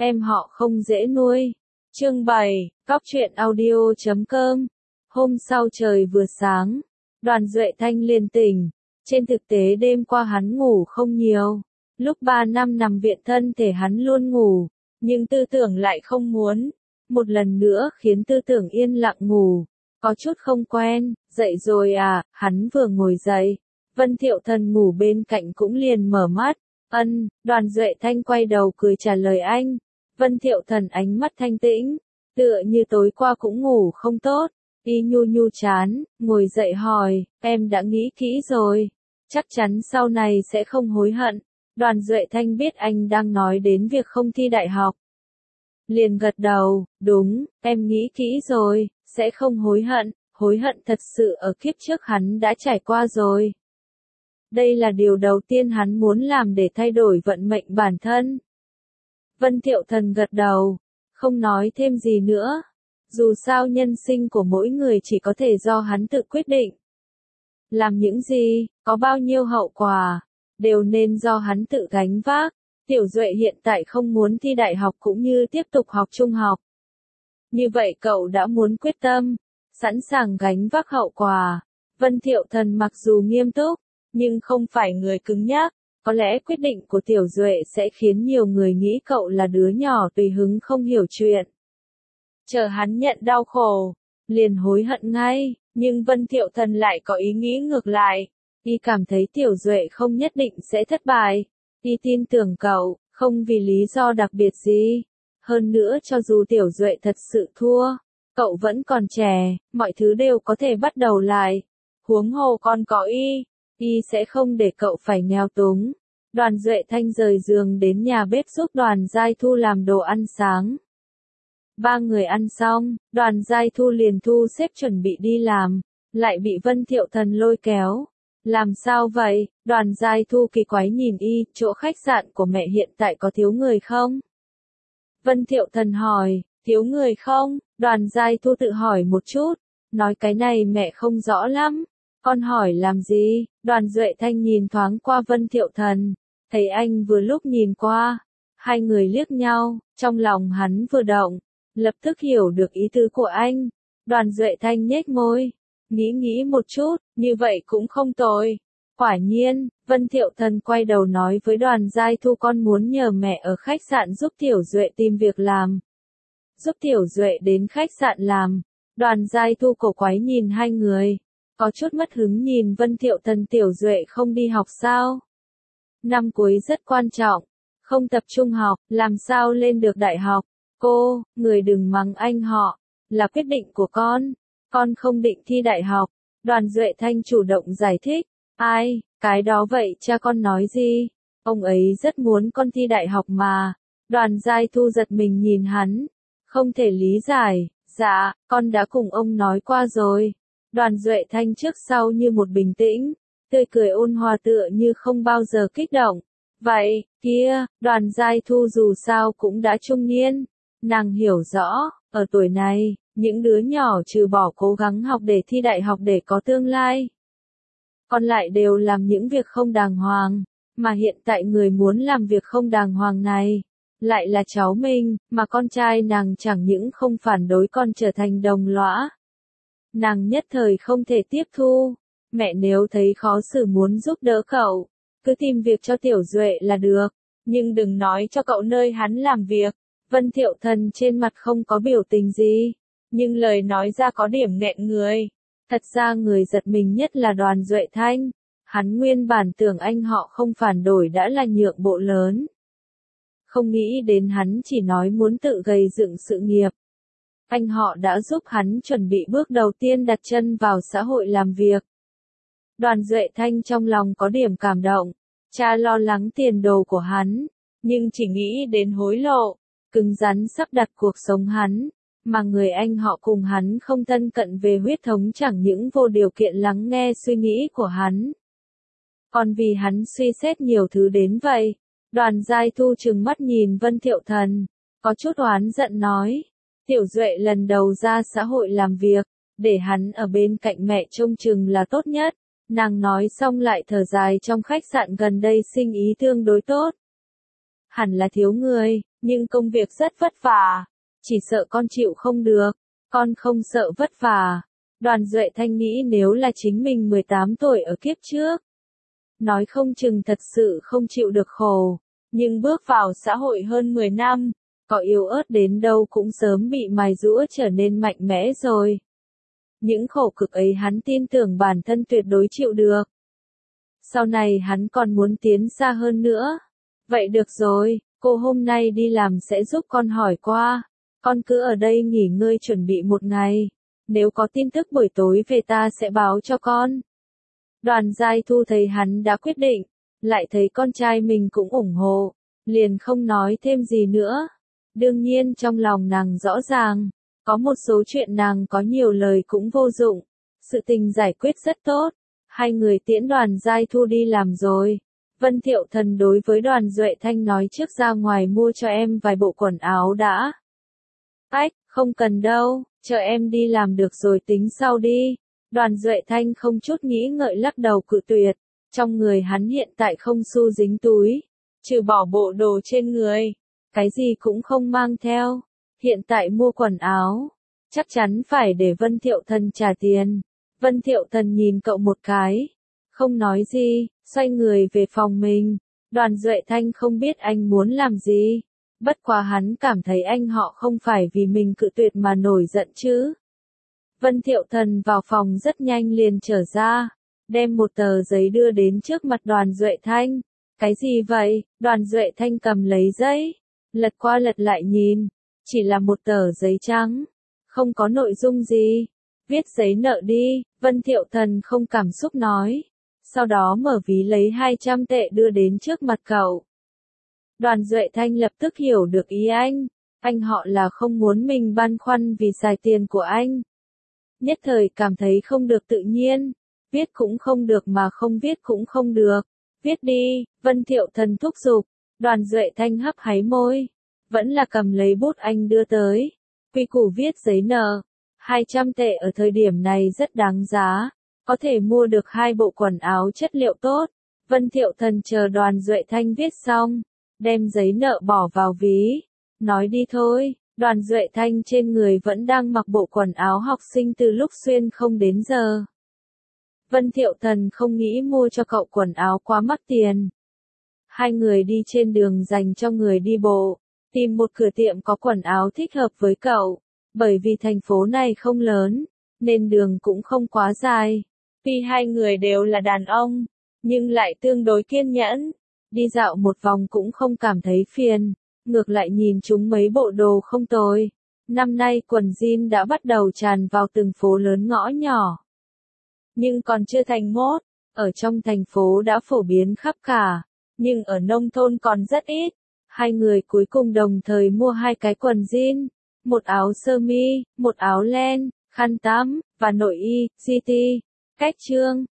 em họ không dễ nuôi. Chương 7, Cóc truyện audio.com. Hôm sau trời vừa sáng, Đoàn Duệ Thanh liền tỉnh. Trên thực tế đêm qua hắn ngủ không nhiều. Lúc 3 năm nằm viện thân thể hắn luôn ngủ, nhưng tư tưởng lại không muốn. Một lần nữa khiến tư tưởng yên lặng ngủ. Có chút không quen, dậy rồi à, hắn vừa ngồi dậy. Vân Thiệu Thần ngủ bên cạnh cũng liền mở mắt. Đoàn Duệ Thanh quay đầu cười trả lời anh. Vân Thiệu Thần ánh mắt thanh tĩnh, tựa như tối qua cũng ngủ không tốt. Y nhu nhu chán, ngồi dậy hỏi, em đã nghĩ kỹ rồi. Chắc chắn sau này sẽ không hối hận. Đoàn Duệ Thanh biết anh đang nói đến việc không thi đại học. Liền gật đầu, đúng, em nghĩ kỹ rồi, sẽ không hối hận thật sự ở kiếp trước hắn đã trải qua rồi. Đây là điều đầu tiên hắn muốn làm để thay đổi vận mệnh bản thân. Vân Thiệu Thần gật đầu, không nói thêm gì nữa. Dù sao nhân sinh của mỗi người chỉ có thể do hắn tự quyết định. Làm những gì, có bao nhiêu hậu quả, đều nên do hắn tự gánh vác. Tiểu Duệ hiện tại không muốn thi đại học cũng như tiếp tục học trung học. Như vậy cậu đã muốn quyết tâm, sẵn sàng gánh vác hậu quả. Vân Thiệu Thần mặc dù nghiêm túc, nhưng không phải người cứng nhắc. Có lẽ quyết định của Tiểu Duệ sẽ khiến nhiều người nghĩ cậu là đứa nhỏ tùy hứng không hiểu chuyện. Chờ hắn nhận đau khổ, liền hối hận ngay, nhưng Vân Thiệu Thần lại có ý nghĩ ngược lại. Y cảm thấy Tiểu Duệ không nhất định sẽ thất bại. Y tin tưởng cậu, không vì lý do đặc biệt gì. Hơn nữa cho dù Tiểu Duệ thật sự thua, cậu vẫn còn trẻ, mọi thứ đều có thể bắt đầu lại. Huống hồ còn có Y sẽ không để cậu phải nghèo túng. Đoàn Duệ Thanh rời giường đến nhà bếp giúp Đoàn Giai Thu làm đồ ăn sáng. Ba người ăn xong, Đoàn Giai Thu liền thu xếp chuẩn bị đi làm, lại bị Vân Thiệu Thần lôi kéo. Làm sao vậy? Đoàn Giai Thu kỳ quái nhìn Y, chỗ khách sạn của mẹ hiện tại có thiếu người không? Vân Thiệu Thần hỏi, thiếu người không? Đoàn Giai Thu tự hỏi một chút, nói cái này mẹ không rõ lắm. Con hỏi làm gì? Đoàn Duệ Thanh nhìn thoáng qua Vân Thiệu Thần, thấy anh vừa lúc nhìn qua. Hai người liếc nhau, trong lòng hắn vừa động, lập tức hiểu được ý tứ của anh. Đoàn Duệ Thanh nhếch môi, nghĩ một chút, như vậy cũng không tồi. Quả nhiên, Vân Thiệu Thần quay đầu nói với Đoàn Giai Thu con muốn nhờ mẹ ở khách sạn giúp Tiểu Duệ tìm việc làm. Giúp Tiểu Duệ đến khách sạn làm. Đoàn Giai Thu cổ quái nhìn hai người, có chút mất hứng nhìn Vân Thiệu Thần. Tiểu Duệ không đi học sao? Năm cuối rất quan trọng, không tập trung học, làm sao lên được đại học? Cô, người đừng mắng anh họ, là quyết định của con không định thi đại học. Đoàn Duệ Thanh chủ động giải thích, ai, cái đó vậy cha con nói gì? Ông ấy rất muốn con thi đại học mà. Đoàn Giai Thu giật mình nhìn hắn, không thể lý giải, dạ, con đã cùng ông nói qua rồi. Đoàn Duệ Thanh trước sau như một bình tĩnh, tươi cười ôn hòa tựa như không bao giờ kích động. Vậy, kia, Đoàn Giai Thu dù sao cũng đã trung niên. Nàng hiểu rõ, ở tuổi này, những đứa nhỏ trừ bỏ cố gắng học để thi đại học để có tương lai, còn lại đều làm những việc không đàng hoàng. Mà hiện tại người muốn làm việc không đàng hoàng này, lại là cháu mình, mà con trai nàng chẳng những không phản đối còn trở thành đồng lõa. Nàng nhất thời không thể tiếp thu. Mẹ nếu thấy khó xử muốn giúp đỡ cậu, cứ tìm việc cho Tiểu Duệ là được, nhưng đừng nói cho cậu nơi hắn làm việc. Vân Thiệu Thần trên mặt không có biểu tình gì, nhưng lời nói ra có điểm nghẹn người. Thật ra người giật mình nhất là Đoàn Duệ Thanh. Hắn nguyên bản tưởng anh họ không phản đổi đã là nhượng bộ lớn. Không nghĩ đến hắn chỉ nói muốn tự gây dựng sự nghiệp. Anh họ đã giúp hắn chuẩn bị bước đầu tiên đặt chân vào xã hội làm việc. Đoàn Duệ Thanh trong lòng có điểm cảm động. Cha lo lắng tiền đồ của hắn, nhưng chỉ nghĩ đến hối lộ, cứng rắn sắp đặt cuộc sống hắn. Mà người anh họ cùng hắn không thân cận về huyết thống chẳng những vô điều kiện lắng nghe suy nghĩ của hắn, còn vì hắn suy xét nhiều thứ đến vậy. Đoàn Giai Thu trừng mắt nhìn Vân Thiệu Thần, có chút oán giận nói, Tiểu Duệ lần đầu ra xã hội làm việc, để hắn ở bên cạnh mẹ trông chừng là tốt nhất. Nàng nói xong lại thở dài, trong khách sạn gần đây sinh ý tương đối tốt. Hẳn là thiếu người, nhưng công việc rất vất vả. Chỉ sợ con chịu không được, con không sợ vất vả. Đoàn Duệ Thanh nghĩ nếu là chính mình 18 tuổi ở kiếp trước, nói không chừng thật sự không chịu được khổ, nhưng bước vào xã hội hơn 10 năm, có yếu ớt đến đâu cũng sớm bị mài giũa trở nên mạnh mẽ rồi. Những khổ cực ấy hắn tin tưởng bản thân tuyệt đối chịu được. Sau này hắn còn muốn tiến xa hơn nữa. Vậy được rồi, cô hôm nay đi làm sẽ giúp con hỏi qua. Con cứ ở đây nghỉ ngơi chuẩn bị một ngày. Nếu có tin tức buổi tối về ta sẽ báo cho con. Đoàn Giai Thu thấy hắn đã quyết định, lại thấy con trai mình cũng ủng hộ, liền không nói thêm gì nữa. Đương nhiên trong lòng nàng rõ ràng, có một số chuyện nàng có nhiều lời cũng vô dụng. Sự tình giải quyết rất tốt. Hai người tiễn Đoàn Giai Thu đi làm rồi. Vân Thiệu Thần đối với Đoàn Duệ Thanh nói trước ra ngoài mua cho em vài bộ quần áo đã. Ách, không cần đâu, chờ em đi làm được rồi tính sau đi. Đoàn Duệ Thanh không chút nghĩ ngợi lắc đầu cự tuyệt. Trong người hắn hiện tại không xu dính túi, trừ bỏ bộ đồ trên người, cái gì cũng không mang theo. Hiện tại mua quần áo, chắc chắn phải để Vân Thiệu Thần trả tiền. Vân Thiệu Thần nhìn cậu một cái, không nói gì, xoay người về phòng mình. Đoàn Duệ Thanh không biết anh muốn làm gì, bất quá hắn cảm thấy anh họ không phải vì mình cự tuyệt mà nổi giận chứ. Vân Thiệu Thần vào phòng rất nhanh liền trở ra, đem một tờ giấy đưa đến trước mặt Đoàn Duệ Thanh. Cái gì vậy? Đoàn Duệ Thanh cầm lấy giấy, lật qua lật lại nhìn, chỉ là một tờ giấy trắng, không có nội dung gì. Viết giấy nợ đi, Vân Thiệu Thần không cảm xúc nói. Sau đó mở ví lấy 200 tệ đưa đến trước mặt cậu. Đoàn Duệ Thanh lập tức hiểu được ý anh họ là không muốn mình băn khoăn vì xài tiền của anh. Nhất thời cảm thấy không được tự nhiên, viết cũng không được mà không viết cũng không được. Viết đi, Vân Thiệu Thần thúc giục. Đoàn Duệ Thanh hấp háy môi, vẫn là cầm lấy bút anh đưa tới. Quy củ viết giấy nợ. 200 tệ ở thời điểm này rất đáng giá, có thể mua được 2 bộ quần áo chất liệu tốt. Vân Thiệu Thần chờ Đoàn Duệ Thanh viết xong, đem giấy nợ bỏ vào ví, nói đi thôi. Đoàn Duệ Thanh trên người vẫn đang mặc bộ quần áo học sinh từ lúc xuyên không đến giờ. Vân Thiệu Thần không nghĩ mua cho cậu quần áo quá mắc tiền. Hai người đi trên đường dành cho người đi bộ, tìm một cửa tiệm có quần áo thích hợp với cậu. Bởi vì thành phố này không lớn, nên đường cũng không quá dài. Tuy hai người đều là đàn ông, nhưng lại tương đối kiên nhẫn. Đi dạo một vòng cũng không cảm thấy phiền, ngược lại nhìn chúng mấy bộ đồ không tồi. Năm nay quần jean đã bắt đầu tràn vào từng phố lớn ngõ nhỏ. Nhưng còn chưa thành mốt, ở trong thành phố đã phổ biến khắp cả, nhưng ở nông thôn còn rất ít. Hai người cuối cùng đồng thời mua 2 cái quần jean. Một áo sơ mi, một áo len, khăn tắm, và nội y, GT. Cách chương